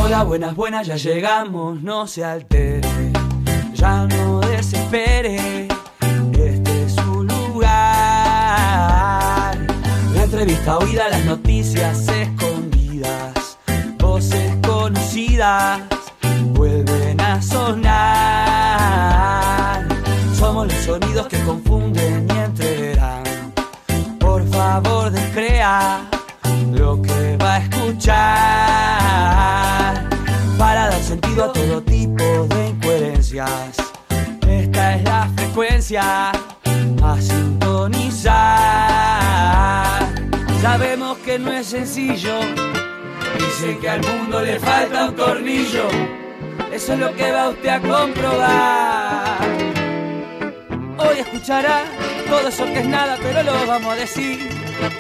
Hola, buenas, buenas, ya llegamos, no se altere, ya no desespere, este es su lugar. La entrevista oída, las noticias escondidas, voces conocidas vuelven a sonar. Somos los sonidos que confunden y entreverán. Por favor, descrea lo que va a escuchar, para dar sentido a todo tipo de incoherencias. Esta es la frecuencia a sintonizar. Sabemos que no es sencillo, dice que al mundo le falta un tornillo. Eso es lo que va usted a comprobar. Hoy escuchará todo eso que es nada, pero lo vamos a decir.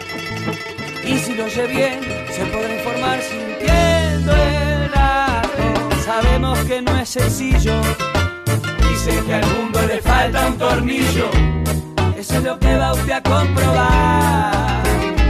Y si lo oye bien, se podrá informar sintiendo el arte. Sabemos que no es sencillo, dice que al mundo le falta un tornillo. Eso es lo que va usted a comprobar.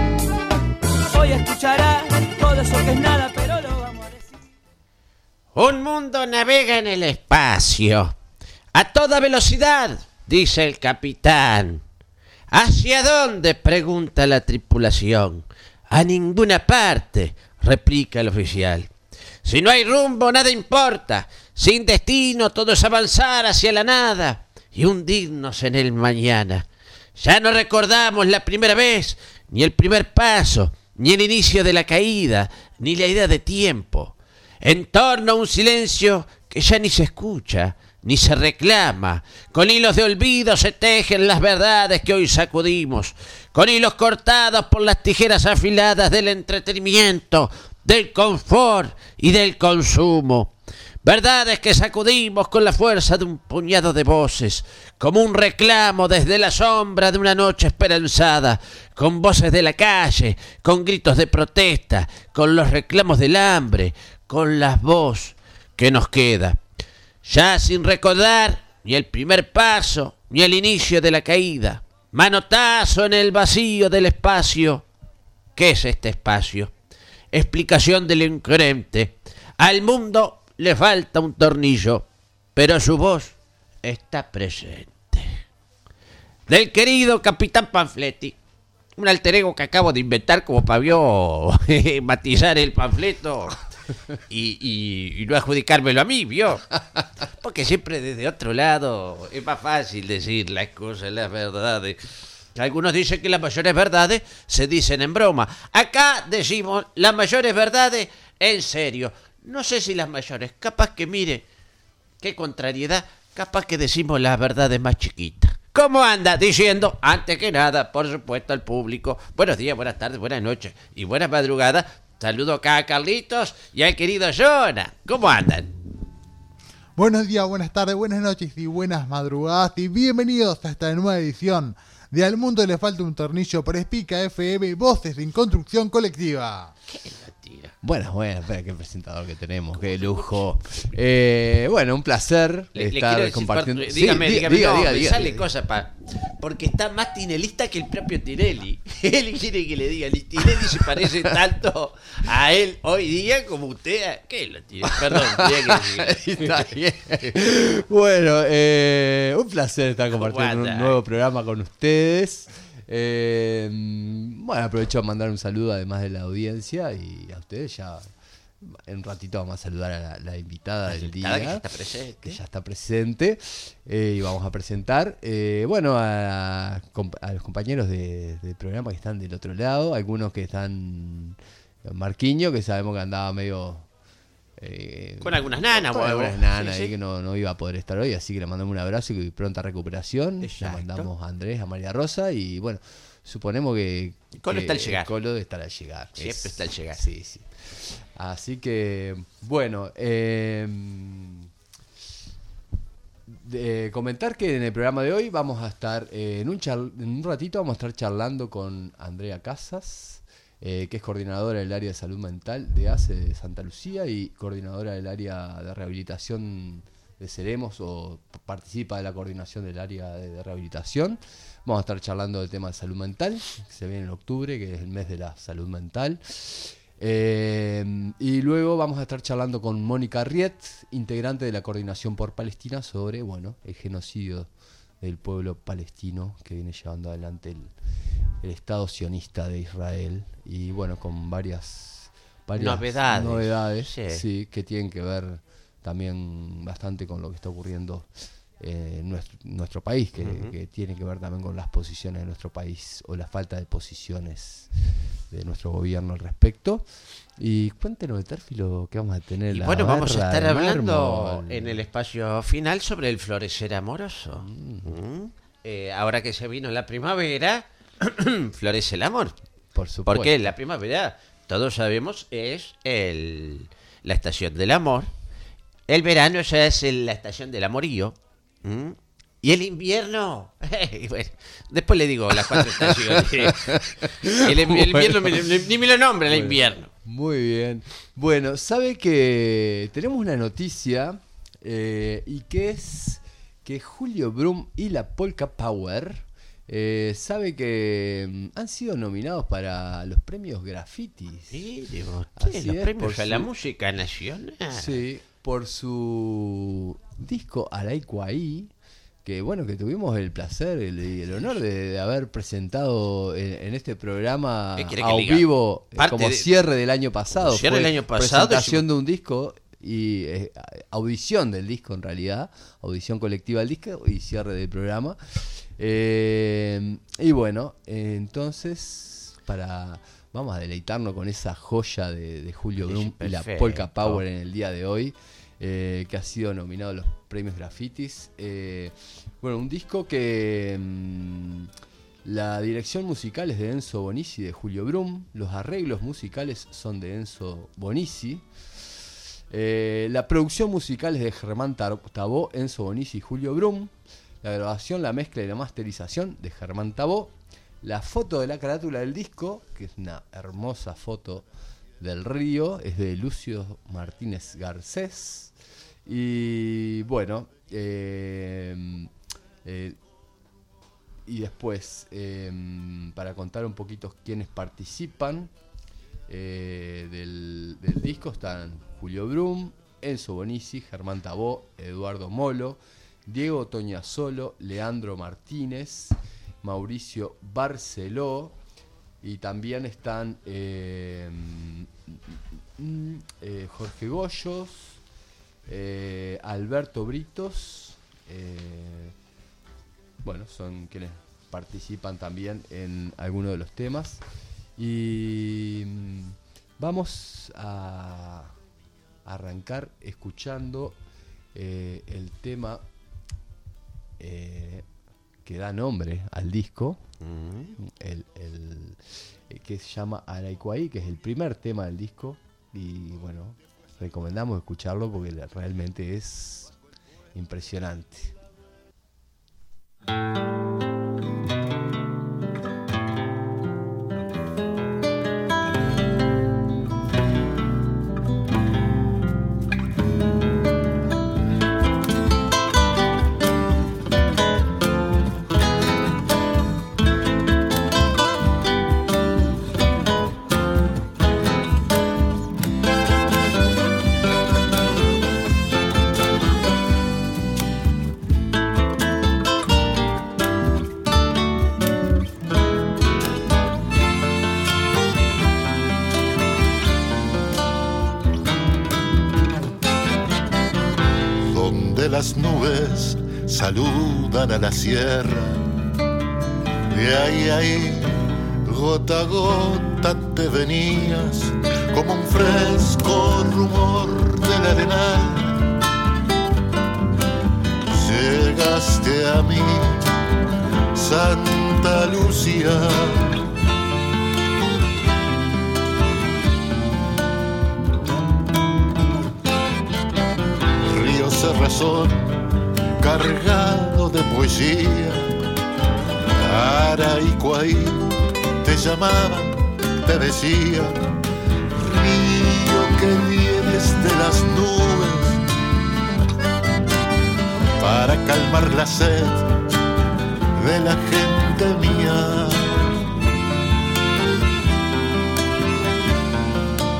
Hoy escuchará todo eso que es nada, pero lo vamos a decir. Un mundo navega en el espacio a toda velocidad, dice el capitán. ¿Hacia dónde?, pregunta la tripulación. A ninguna parte, replica el oficial. Si no hay rumbo, nada importa. Sin destino, todo es avanzar hacia la nada y hundirnos en el mañana. Ya no recordamos la primera vez, ni el primer paso, ni el inicio de la caída, ni la idea de tiempo. En torno a un silencio que ya ni se escucha, ni se reclama. Con hilos de olvido se tejen las verdades que hoy sacudimos, con hilos cortados por las tijeras afiladas del entretenimiento, del confort y del consumo. Verdades que sacudimos con la fuerza de un puñado de voces, como un reclamo desde la sombra de una noche esperanzada, con voces de la calle, con gritos de protesta, con los reclamos del hambre, con la voz que nos queda. Ya sin recordar ni el primer paso, ni el inicio de la caída. Manotazo en el vacío del espacio. ¿Qué es este espacio? Explicación del incoherente. Al mundo le falta un tornillo, pero su voz está presente. Del querido Capitán Panfletti, un alter ego que acabo de inventar como para matizar el panfleto y no adjudicármelo a mí, ¿vio? Porque siempre desde otro lado es más fácil decir las cosas, las verdades. Algunos dicen que las mayores verdades se dicen en broma. Acá decimos las mayores verdades en serio. No sé si las mayores, capaz que mire, qué contrariedad, capaz que decimos las verdades más chiquitas. ¿Cómo anda? Diciendo, antes que nada, por supuesto, al público, buenos días, buenas tardes, buenas noches y buenas madrugadas. Saludo acá a Carlitos y al querido Jonah. ¿Cómo andan? Buenos días, buenas tardes, buenas noches y buenas madrugadas y bienvenidos a esta nueva edición de Al Mundo le falta un tornillo por Espica FM, Voces en Construcción Colectiva. ¿Qué mentira? Buenas, espera, qué presentador que tenemos, qué lujo. Bueno, un placer estar compartiendo. Dígame, sale cosa porque está más tinelista que el propio Tinelli. Él quiere que le digan, y Tinelli se parece tanto a él hoy día como usted. ¿Qué lo tiene? Perdón, tenía que decir. Está bien. Bueno, un placer estar compartiendo un nuevo programa con ustedes. Bueno, aprovecho a mandar un saludo además de la audiencia y a ustedes. Ya en un ratito vamos a saludar a la invitada del día que ya está presente, y vamos a presentar bueno a los compañeros del programa que están del otro lado. Algunos que están, Marquiño, que sabemos que andaba medio con algunas nanas, sí. Ahí que no iba a poder estar hoy, así que le mandamos un abrazo y pronta recuperación. Exacto. Le mandamos a Andrés, a María Rosa y bueno, suponemos que Colo está al llegar. Colo estará al llegar. Siempre está al llegar. Sí. Así que bueno, comentar que en el programa de hoy vamos a estar en un ratito vamos a estar charlando con Andrea Casas, que es coordinadora del área de salud mental de ACE de Santa Lucía y coordinadora del área de rehabilitación de Seremos, o participa de la coordinación del área de rehabilitación. Vamos a estar charlando del tema de salud mental, que se viene en octubre, que es el mes de la salud mental. Y luego vamos a estar charlando con Mónica Riet, integrante de la Coordinación por Palestina, sobre el genocidio del pueblo palestino que viene llevando adelante el Estado sionista de Israel. Y con varias novedades sí, que tienen que ver también bastante con lo que está ocurriendo en nuestro país, que tiene que ver también con las posiciones de nuestro país o la falta de posiciones de nuestro gobierno al respecto. Y cuéntenos, Térfilo, que vamos a tener. Y vamos a estar hablando en el espacio final sobre el florecer amoroso. Ahora que se vino la primavera, florece el amor. Por supuesto. Porque la primavera, todos sabemos, es la estación del amor. El verano ya es la estación del amorío. Y el invierno, después le digo las 4 estaciones. El invierno ni me lo nombra, el invierno. Muy bien. Bueno, sabe que tenemos una noticia y que es que Julio Brum y la Polka Power sabe que han sido nominados para los premios Grafitis. Sí, los premios a la música nacional. Sí, por su disco Araikuaí, que tuvimos el placer y el honor de haber presentado en este programa a vivo como cierre del año pasado. Cierre del año pasado. Presentación de un disco y audición del disco, en realidad, audición colectiva del disco y cierre del programa. Entonces vamos a deleitarnos con esa joya de Julio Brum y la Polka Power en el día de hoy. Que ha sido nominado a los premios Grafitis. Un disco que la dirección musical es de Enzo Bonizzi y de Julio Brum. Los arreglos musicales son de Enzo Bonizzi. La producción musical es de Germán Tabó, Enzo Bonizzi y Julio Brum. La grabación, la mezcla y la masterización de Germán Tabó. La foto de la carátula del disco, que es una hermosa foto del río, es de Lucio Martínez Garcés. Y y después, para contar un poquito quiénes participan del disco, están Julio Brum, Enzo Bonizzi, Germán Tabó, Eduardo Molo, Diego Toñasolo, Leandro Martínez, Mauricio Barceló, y también están Jorge Goyos, Alberto Britos, son quienes participan también en algunos de los temas. Y vamos a arrancar escuchando el tema que da nombre al disco, el que se llama Araikuaí, que es el primer tema del disco. Y recomendamos escucharlo porque realmente es impresionante. Las nubes saludan a la sierra, de ahí, gota a gota te venías, como un fresco rumor del arenal. Llegaste a mí, Santa Lucía. Cerrazón cargado de poesía, Araikuaí te llamaban, te decía, río que vienes de las nubes para calmar la sed de la gente mía.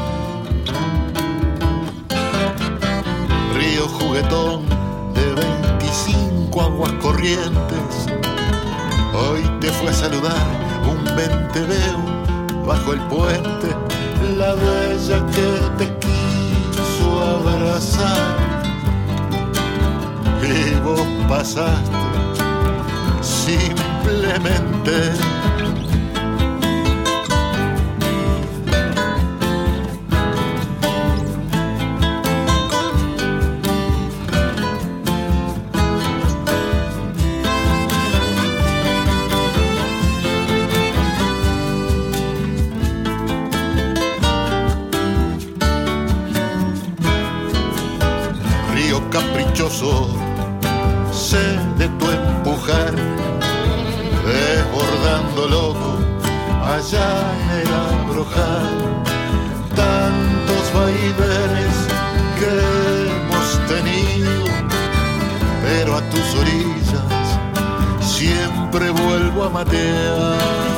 juguetón de 25 aguas corrientes. Hoy te fue a saludar un venteveo bajo el puente, la bella que te quiso abrazar. Y vos pasaste simplemente. Caprichoso, sé de tu empujar, desbordando loco allá en el Abrojal. Tantos vaivenes que hemos tenido, pero a tus orillas siempre vuelvo a matear.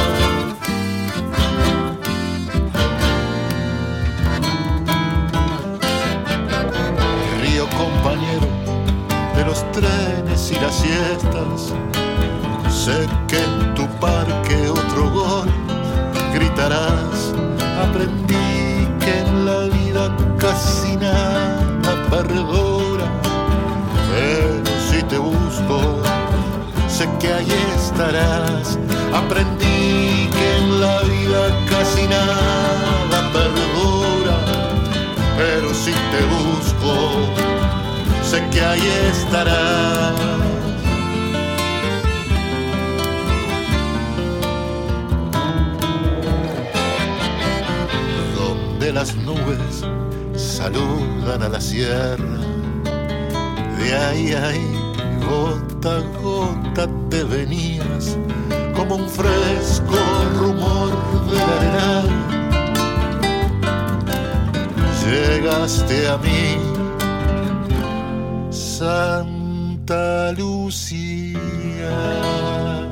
Compañero de los trenes y las siestas, sé que en tu parque otro gol gritarás. Aprendí que en la vida casi nada perdura, pero si te busco sé que ahí estarás. Aprendí que en la vida casi nada perdura, pero si te busco sé que ahí estarás. Donde las nubes saludan a la sierra, de ahí, gota a gota te venías, como un fresco rumor del arenal. Llegaste a mí, Santa Lucía.